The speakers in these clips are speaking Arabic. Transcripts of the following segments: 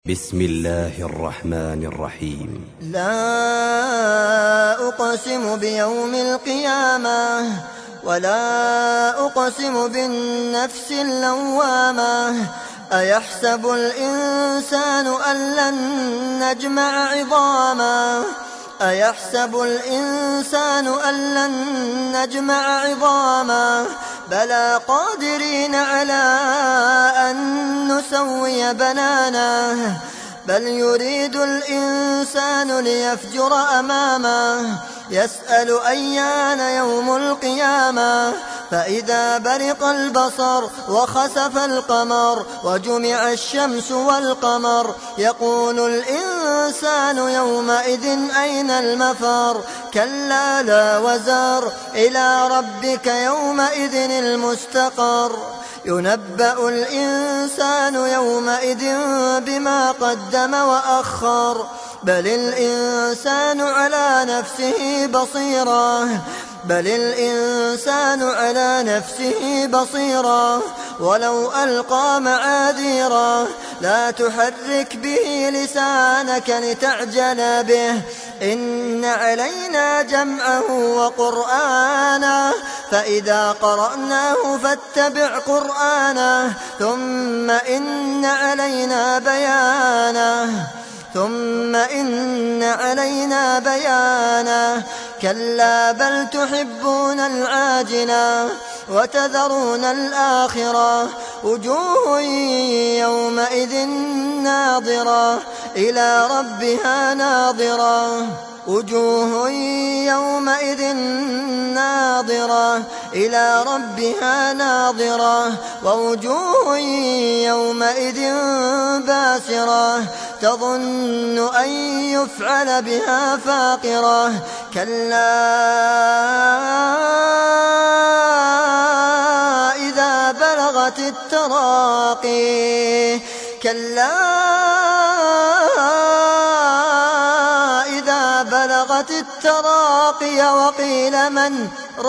بسم الله الرحمن الرحيم. لا أقسم بيوم القيامة ولا أقسم بالنفس اللوامة. أيحسب الإنسان أن لن نجمع عظامه أيحسب الإنسان أن لن نجمع عظامه بلى قادرين على أن نسوي بنانه بل يريد الإنسان ليفجر أمامه يسأل أيان يوم القيامة فإذا برق البصر وخسف القمر وجمع الشمس والقمر يقول الإنسان يومئذ أين المفر كلا لا وزر إلى ربك يومئذ المستقر ينبأ الإنسان يومئذ بما قدم وأخر بل الإنسان على نفسه بصيرة ولو ألقى معاذيره لا تحرك به لسانك لتعجل به إن علينا جمعه وقرآنه فإذا قرأناه فاتبع قرآنه ثم إن علينا بيانه كلا بل تحبون العاجلة وتذرون الآخرة وجوه يومئذ ناظرة إلى ربها ناظرة ووجوه يومئذ باسرة تظن أن يفعل بها فاقرة كلا إذا بلغت التراقي وقيل من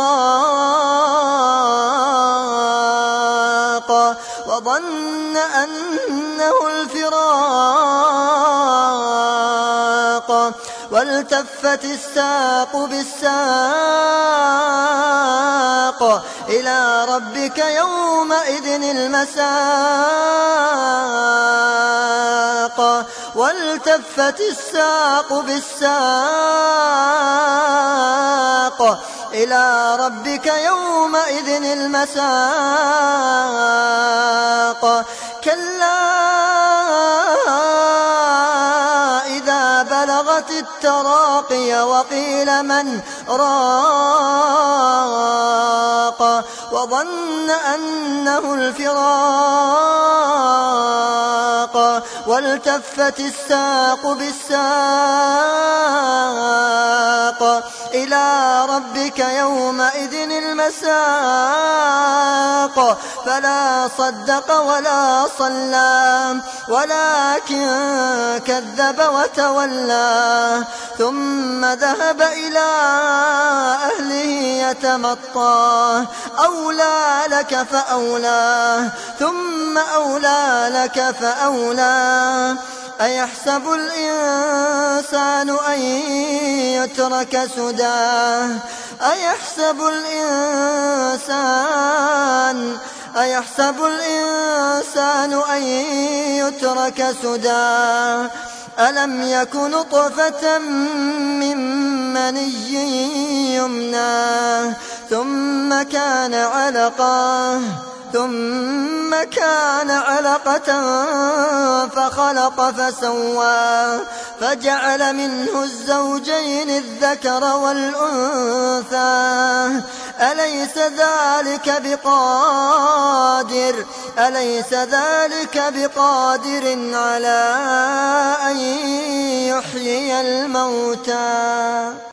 راق وظن أنه الفراق والتفت الساق بالساق إلى ربك يومئذ المساق والتفت الساق بالساق إلى ربك يومئذ المساق كلا إذا بلغت التراقي وقيل من راق وظن أنه الفراق والتفت الساق بالساق إلى ربك يومئذ المساق فلا صدق ولا صلى ولكن كذب وتولى ثم ذهب إلى أهله يتمطى أولى لك فأولى أيحسب الإنسان أن يترك سدى ألم يك نطفة من مني يمنى ثم كان علقة فخلق فسوى فجعل منه الزوجين الذكر والأنثى أليس ذلك بقادر على أن يحيي الموتى.